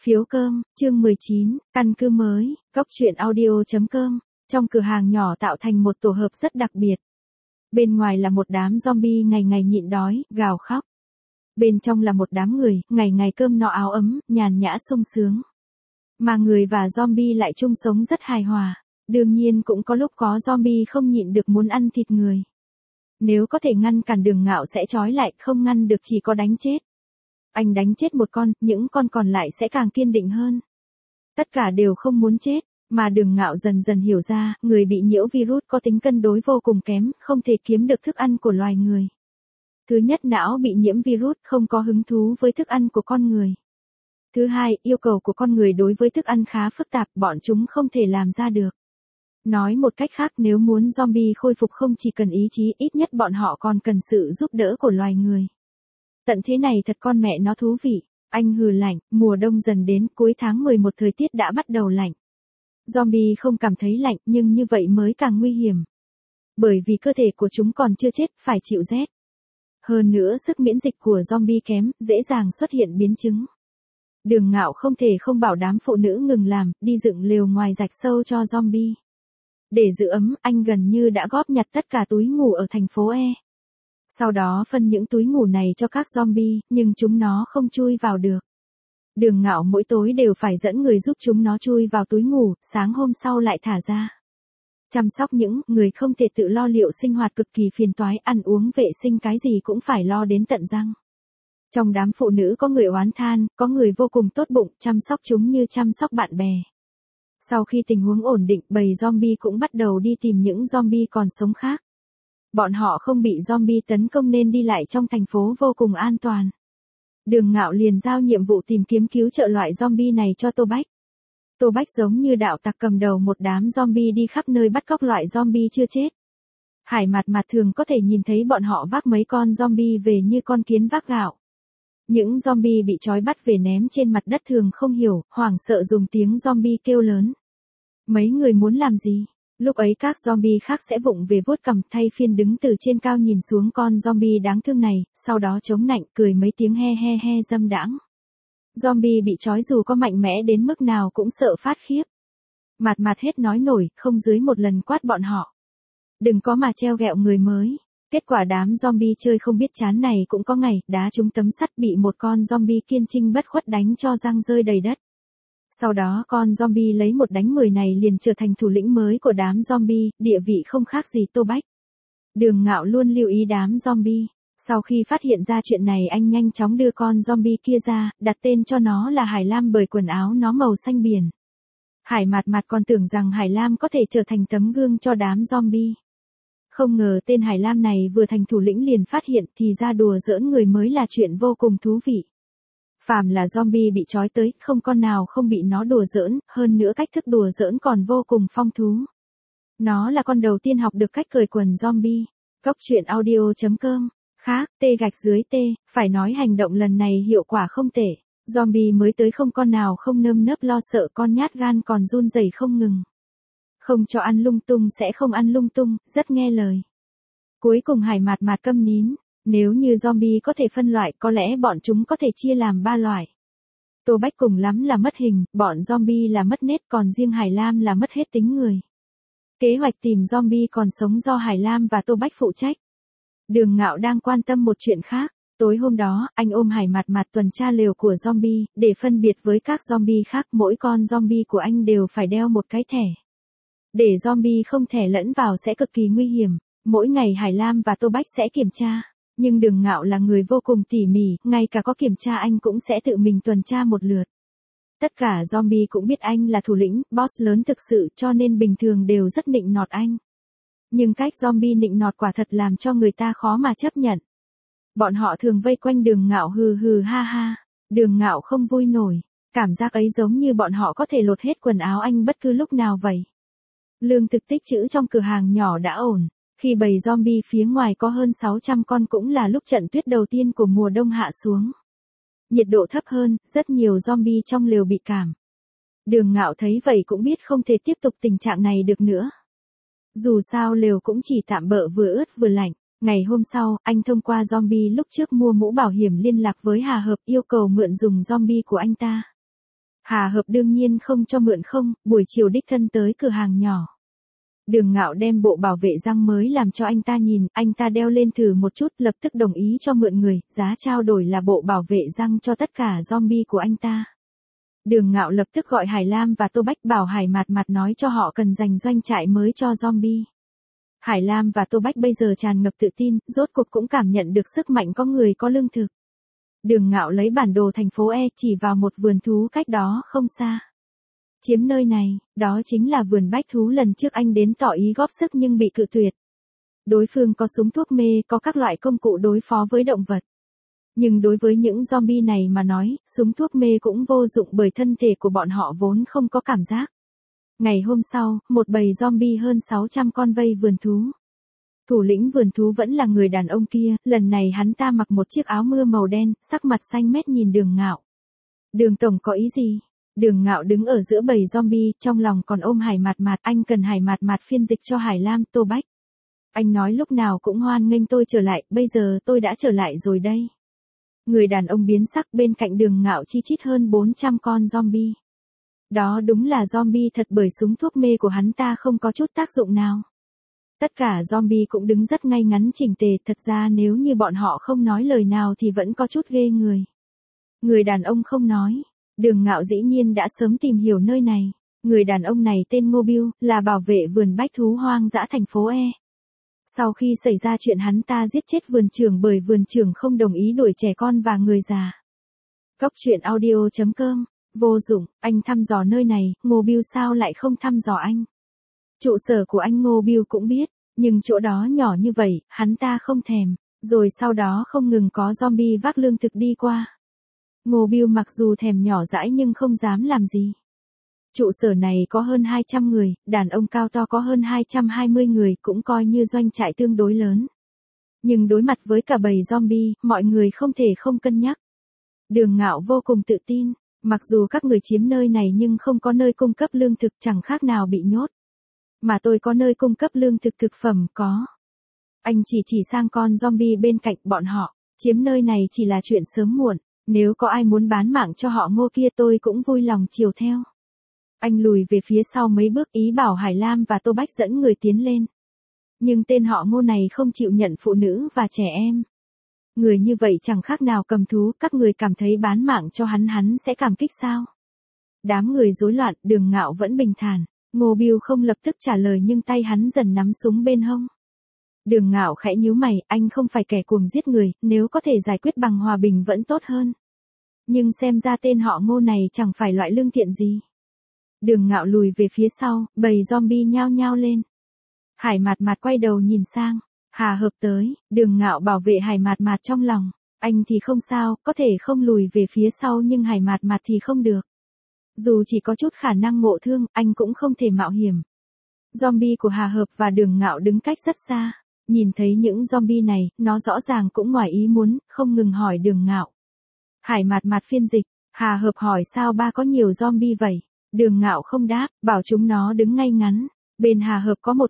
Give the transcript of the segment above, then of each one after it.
Phiếu cơm, chương 19, căn cứ mới, Cốc truyện audio.com, trong cửa hàng nhỏ tạo thành một tổ hợp rất đặc biệt. Bên ngoài là một đám zombie ngày ngày nhịn đói, gào khóc. Bên trong là một đám người, ngày ngày cơm no áo ấm, nhàn nhã sung sướng. Mà người và zombie lại chung sống rất hài hòa. Đương nhiên cũng có lúc có zombie không nhịn được muốn ăn thịt người. Nếu có thể ngăn cản Đường Ngạo sẽ trói lại, không ngăn được chỉ có đánh chết. Anh đánh chết một con, những con còn lại sẽ càng kiên định hơn. Tất cả đều không muốn chết, mà Đường Ngạo dần dần hiểu ra, người bị nhiễu virus có tính cân đối vô cùng kém, không thể kiếm được thức ăn của loài người. Thứ nhất, não bị nhiễm virus không có hứng thú với thức ăn của con người. Thứ hai, yêu cầu của con người đối với thức ăn khá phức tạp, bọn chúng không thể làm ra được. Nói một cách khác, nếu muốn zombie khôi phục không chỉ cần ý chí, ít nhất bọn họ còn cần sự giúp đỡ của loài người. Tận thế này thật con mẹ nó thú vị. Anh hừ lạnh, mùa đông dần đến, cuối tháng 11 thời tiết đã bắt đầu lạnh. Zombie không cảm thấy lạnh, nhưng như vậy mới càng nguy hiểm. Bởi vì cơ thể của chúng còn chưa chết, phải chịu rét. Hơn nữa sức miễn dịch của zombie kém, dễ dàng xuất hiện biến chứng. Đường Ngạo không thể không bảo đám phụ nữ ngừng làm, đi dựng lều ngoài rạch sâu cho zombie. Để giữ ấm, anh gần như đã góp nhặt tất cả túi ngủ ở thành phố E. Sau đó phân những túi ngủ này cho các zombie, nhưng chúng nó không chui vào được. Đường Ngạo mỗi tối đều phải dẫn người giúp chúng nó chui vào túi ngủ, sáng hôm sau lại thả ra. Chăm sóc những người không thể tự lo liệu sinh hoạt cực kỳ phiền toái, ăn uống vệ sinh cái gì cũng phải lo đến tận răng. Trong đám phụ nữ có người oán than, có người vô cùng tốt bụng, chăm sóc chúng như chăm sóc bạn bè. Sau khi tình huống ổn định, bầy zombie cũng bắt đầu đi tìm những zombie còn sống khác. Bọn họ không bị zombie tấn công nên đi lại trong thành phố vô cùng an toàn. Đường Ngạo liền giao nhiệm vụ tìm kiếm cứu trợ loại zombie này cho Tô Bách. Tô Bách giống như đạo tặc cầm đầu một đám zombie đi khắp nơi bắt cóc loại zombie chưa chết. Hải Mạt thường có thể nhìn thấy bọn họ vác mấy con zombie về như con kiến vác gạo. Những zombie bị trói bắt về ném trên mặt đất thường không hiểu, hoảng sợ dùng tiếng zombie kêu lớn. Mấy người muốn làm gì? Lúc ấy các zombie khác sẽ vụng về vuốt cằm thay phiên đứng từ trên cao nhìn xuống con zombie đáng thương này, sau đó chống nạnh cười mấy tiếng he he he dâm đãng. Zombie bị trói dù có mạnh mẽ đến mức nào cũng sợ phát khiếp. Mạt hết nói nổi, không dưới một lần quát bọn họ. Đừng có mà treo gẹo người mới. Kết quả đám zombie chơi không biết chán này cũng có ngày, đá trúng tấm sắt bị một con zombie kiên trinh bất khuất đánh cho răng rơi đầy đất. Sau đó con zombie lấy 1 đánh 10 này liền trở thành thủ lĩnh mới của đám zombie, địa vị không khác gì Tô Bách. Đường Ngạo luôn lưu ý đám zombie. Sau khi phát hiện ra chuyện này anh nhanh chóng đưa con zombie kia ra, đặt tên cho nó là Hải Lam bởi quần áo nó màu xanh biển. Hải Mạt còn tưởng rằng Hải Lam có thể trở thành tấm gương cho đám zombie. Không ngờ tên Hải Lam này vừa thành thủ lĩnh liền phát hiện thì ra đùa giỡn người mới là chuyện vô cùng thú vị. Phàm là zombie bị trói tới, không con nào không bị nó đùa giỡn, hơn nữa cách thức đùa giỡn còn vô cùng phong thú. Nó là con đầu tiên học được cách cởi quần zombie. Cốc truyện audio.com. Khác, T_, phải nói hành động lần này hiệu quả không tệ. Zombie mới tới không con nào không nơm nớp lo sợ, con nhát gan còn run rẩy không ngừng. Không cho ăn lung tung sẽ không ăn lung tung, rất nghe lời. Cuối cùng Hải Mạt câm nín. Nếu như zombie có thể phân loại, có lẽ bọn chúng có thể chia làm 3 loại. Tô Bách cùng lắm là mất hình, bọn zombie là mất nết, còn riêng Hải Lam là mất hết tính người. Kế hoạch tìm zombie còn sống do Hải Lam và Tô Bách phụ trách. Đường Ngạo đang quan tâm một chuyện khác. Tối hôm đó, anh ôm Hải Mạt tuần tra lều của zombie, để phân biệt với các zombie khác, mỗi con zombie của anh đều phải đeo một cái thẻ. Để zombie không thẻ lẫn vào sẽ cực kỳ nguy hiểm. Mỗi ngày Hải Lam và Tô Bách sẽ kiểm tra. Nhưng Đường Ngạo là người vô cùng tỉ mỉ, ngay cả có kiểm tra anh cũng sẽ tự mình tuần tra một lượt. Tất cả zombie cũng biết anh là thủ lĩnh, boss lớn thực sự, cho nên bình thường đều rất nịnh nọt anh. Nhưng cách zombie nịnh nọt quả thật làm cho người ta khó mà chấp nhận. Bọn họ thường vây quanh Đường Ngạo hừ hừ ha ha. Đường Ngạo không vui nổi. Cảm giác ấy giống như bọn họ có thể lột hết quần áo anh bất cứ lúc nào vậy. Lương thực tích trữ trong cửa hàng nhỏ đã ổn. Khi bầy zombie phía ngoài có hơn 600 con cũng là lúc trận tuyết đầu tiên của mùa đông hạ xuống. Nhiệt độ thấp hơn, rất nhiều zombie trong lều bị cảm. Đường Ngạo thấy vậy cũng biết không thể tiếp tục tình trạng này được nữa. Dù sao lều cũng chỉ tạm bợ vừa ướt vừa lạnh. Ngày hôm sau, anh thông qua zombie lúc trước mua mũ bảo hiểm liên lạc với Hà Hợp yêu cầu mượn dùng zombie của anh ta. Hà Hợp đương nhiên không cho mượn không, buổi chiều đích thân tới cửa hàng nhỏ. Đường Ngạo đem bộ bảo vệ răng mới làm cho anh ta nhìn, anh ta đeo lên thử một chút, lập tức đồng ý cho mượn người, giá trao đổi là bộ bảo vệ răng cho tất cả zombie của anh ta. Đường Ngạo lập tức gọi Hải Lam và Tô Bách, bảo Hải Mạt Mạt nói cho họ cần dành doanh trại mới cho zombie. Hải Lam và Tô Bách bây giờ tràn ngập tự tin, rốt cuộc cũng cảm nhận được sức mạnh có người có lương thực. Đường Ngạo lấy bản đồ thành phố E chỉ vào một vườn thú cách đó không xa. Chiếm nơi này, đó chính là vườn bách thú lần trước anh đến tỏ ý góp sức nhưng bị cự tuyệt. Đối phương có súng thuốc mê, có các loại công cụ đối phó với động vật. Nhưng đối với những zombie này mà nói, súng thuốc mê cũng vô dụng bởi thân thể của bọn họ vốn không có cảm giác. Ngày hôm sau, một bầy zombie hơn 600 con vây vườn thú. Thủ lĩnh vườn thú vẫn là người đàn ông kia, lần này hắn ta mặc một chiếc áo mưa màu đen, sắc mặt xanh mét nhìn Đường Ngạo. Đường tổng có ý gì? Đường Ngạo đứng ở giữa bầy zombie, trong lòng còn ôm Hải Mạt Mạt, anh cần Hải Mạt Mạt phiên dịch cho Hải Lam, Tô Bách. Anh nói lúc nào cũng hoan nghênh tôi trở lại, bây giờ tôi đã trở lại rồi đây. Người đàn ông biến sắc, bên cạnh Đường Ngạo chi chít hơn 400 con zombie. Đó đúng là zombie thật bởi súng thuốc mê của hắn ta không có chút tác dụng nào. Tất cả zombie cũng đứng rất ngay ngắn chỉnh tề, thật ra nếu như bọn họ không nói lời nào thì vẫn có chút ghê người. Người đàn ông không nói. Đường Ngạo dĩ nhiên đã sớm tìm hiểu nơi này. Người đàn ông này tên Ngô Biêu, là bảo vệ vườn bách thú hoang dã thành phố E. Sau khi xảy ra chuyện hắn ta giết chết vườn trưởng bởi vườn trưởng không đồng ý đuổi trẻ con và người già. Cốc truyện audio.com. Vô dụng, anh thăm dò nơi này, Ngô Biêu sao lại không thăm dò anh? Trụ sở của anh Ngô Biêu cũng biết, nhưng chỗ đó nhỏ như vậy, hắn ta không thèm. Rồi sau đó không ngừng có zombie vác lương thực đi qua. Ngô Biêu mặc dù thèm nhỏ dãi nhưng không dám làm gì. Trụ sở này có hơn 200 người, đàn ông cao to có hơn 220 người, cũng coi như doanh trại tương đối lớn. Nhưng đối mặt với cả bầy zombie, mọi người không thể không cân nhắc. Đường Ngạo vô cùng tự tin, mặc dù các người chiếm nơi này nhưng không có nơi cung cấp lương thực, chẳng khác nào bị nhốt. Mà tôi có nơi cung cấp lương thực thực phẩm có. Anh chỉ sang con zombie bên cạnh, bọn họ chiếm nơi này chỉ là chuyện sớm muộn. Nếu có ai muốn bán mạng cho họ Ngô kia tôi cũng vui lòng chiều theo. Anh lùi về phía sau mấy bước, ý bảo Hải Lam và Tô Bách dẫn người tiến lên. Nhưng tên họ Ngô này không chịu nhận phụ nữ và trẻ em. Người như vậy chẳng khác nào cầm thú, các người cảm thấy bán mạng cho hắn sẽ cảm kích sao? Đám người rối loạn, Đường Ngạo vẫn bình thản. Ngô Biêu không lập tức trả lời nhưng tay hắn dần nắm súng bên hông. Đường Ngạo khẽ nhíu mày, anh không phải kẻ cuồng giết người, nếu có thể giải quyết bằng hòa bình vẫn tốt hơn. Nhưng xem ra tên họ Ngô này chẳng phải loại lương thiện gì. Đường Ngạo lùi về phía sau, bầy zombie nhao nhao lên. Hải Mạt Mạt quay đầu nhìn sang, Hà Hợp tới, Đường Ngạo bảo vệ Hải Mạt Mạt trong lòng. Anh thì không sao, có thể không lùi về phía sau nhưng Hải Mạt Mạt thì không được. Dù chỉ có chút khả năng ngộ thương, anh cũng không thể mạo hiểm. Zombie của Hà Hợp và Đường Ngạo đứng cách rất xa. Nhìn thấy những zombie này, nó rõ ràng cũng ngoài ý muốn, không ngừng hỏi Đường Ngạo. Hải Mạt Mạt phiên dịch, Hà Hợp hỏi sao ba có nhiều zombie vậy? Đường Ngạo không đáp, bảo chúng nó đứng ngay ngắn. Bên Hà Hợp có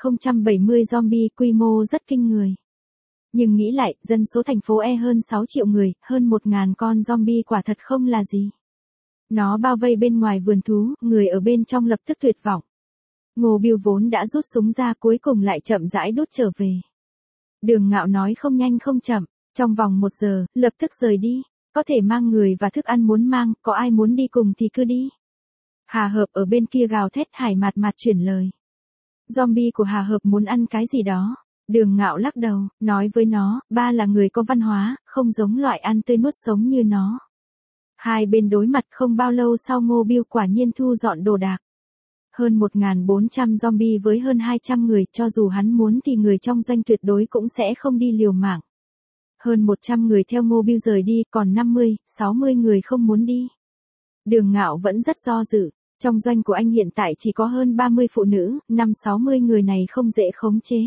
1070 zombie, quy mô rất kinh người. Nhưng nghĩ lại, dân số thành phố E hơn 6 triệu người, hơn 1000 con zombie quả thật không là gì. Nó bao vây bên ngoài vườn thú, người ở bên trong lập tức tuyệt vọng. Ngô Biêu vốn đã rút súng ra cuối cùng lại chậm rãi đút trở về. Đường Ngạo nói không nhanh không chậm, trong vòng 1 giờ, lập tức rời đi. Có thể mang người và thức ăn muốn mang, có ai muốn đi cùng thì cứ đi. Hà Hợp ở bên kia gào thét, Hải Mạt Mạt chuyển lời. Zombie của Hà Hợp muốn ăn cái gì đó. Đường Ngạo lắc đầu, nói với nó, ba là người có văn hóa, không giống loại ăn tươi nuốt sống như nó. Hai bên đối mặt không bao lâu sau Ngô Biêu quả nhiên thu dọn đồ đạc. Hơn 1400 zombie với hơn 200 người, cho dù hắn muốn thì người trong doanh tuyệt đối cũng sẽ không đi liều mạng. Hơn 100 người theo Ngô Biêu rời đi, còn 50, 60 người không muốn đi. Đường Ngạo vẫn rất do dự, trong doanh của anh hiện tại chỉ có hơn 30 phụ nữ, 5-60 người này không dễ khống chế.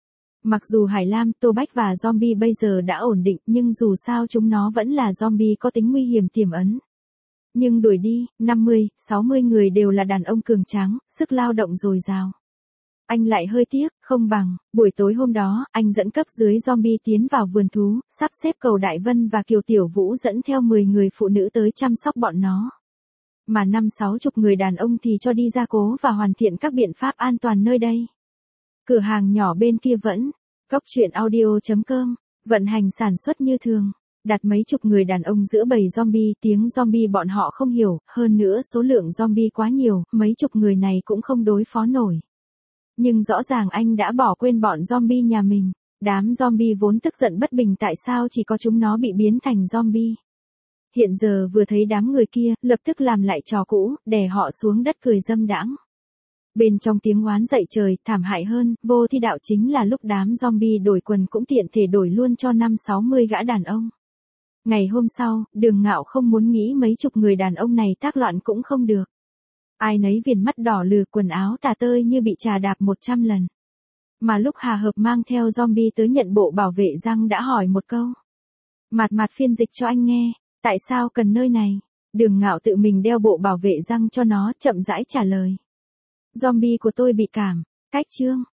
Mặc dù Hải Lam, Tô Bách và zombie bây giờ đã ổn định, nhưng dù sao chúng nó vẫn là zombie có tính nguy hiểm tiềm ẩn. Nhưng đuổi đi, 50, 60 người đều là đàn ông cường tráng, sức lao động dồi dào. Anh lại hơi tiếc, không bằng, buổi tối hôm đó, anh dẫn cấp dưới zombie tiến vào vườn thú, sắp xếp Cầu Đại Vân và Kiều Tiểu Vũ dẫn theo 10 người phụ nữ tới chăm sóc bọn nó. Mà 50-60 người đàn ông thì cho đi gia cố và hoàn thiện các biện pháp an toàn nơi đây. Cửa hàng nhỏ bên kia vẫn, Cốc truyện audio.com, vận hành sản xuất như thường. Đặt mấy chục người đàn ông giữa bầy zombie, tiếng zombie bọn họ không hiểu, hơn nữa số lượng zombie quá nhiều, mấy chục người này cũng không đối phó nổi. Nhưng rõ ràng anh đã bỏ quên bọn zombie nhà mình. Đám zombie vốn tức giận bất bình tại sao chỉ có chúng nó bị biến thành zombie. Hiện giờ vừa thấy đám người kia, lập tức làm lại trò cũ, đè họ xuống đất cười dâm đãng. Bên trong tiếng oán dậy trời, thảm hại hơn, vô thi đạo chính là lúc đám zombie đổi quần cũng tiện thể đổi luôn cho 50-60 gã đàn ông. Ngày hôm sau, Đường Ngạo không muốn nghĩ mấy chục người đàn ông này tác loạn cũng không được. Ai nấy viền mắt đỏ lừ, quần áo tả tơi như bị trà đạp 100 lần. Mà lúc Hà Hợp mang theo zombie tới nhận bộ bảo vệ răng đã hỏi một câu. Mạt phiên dịch cho anh nghe, tại sao cần nơi này? Đường Ngạo tự mình đeo bộ bảo vệ răng cho nó, chậm rãi trả lời. Zombie của tôi bị cảm, cách chương.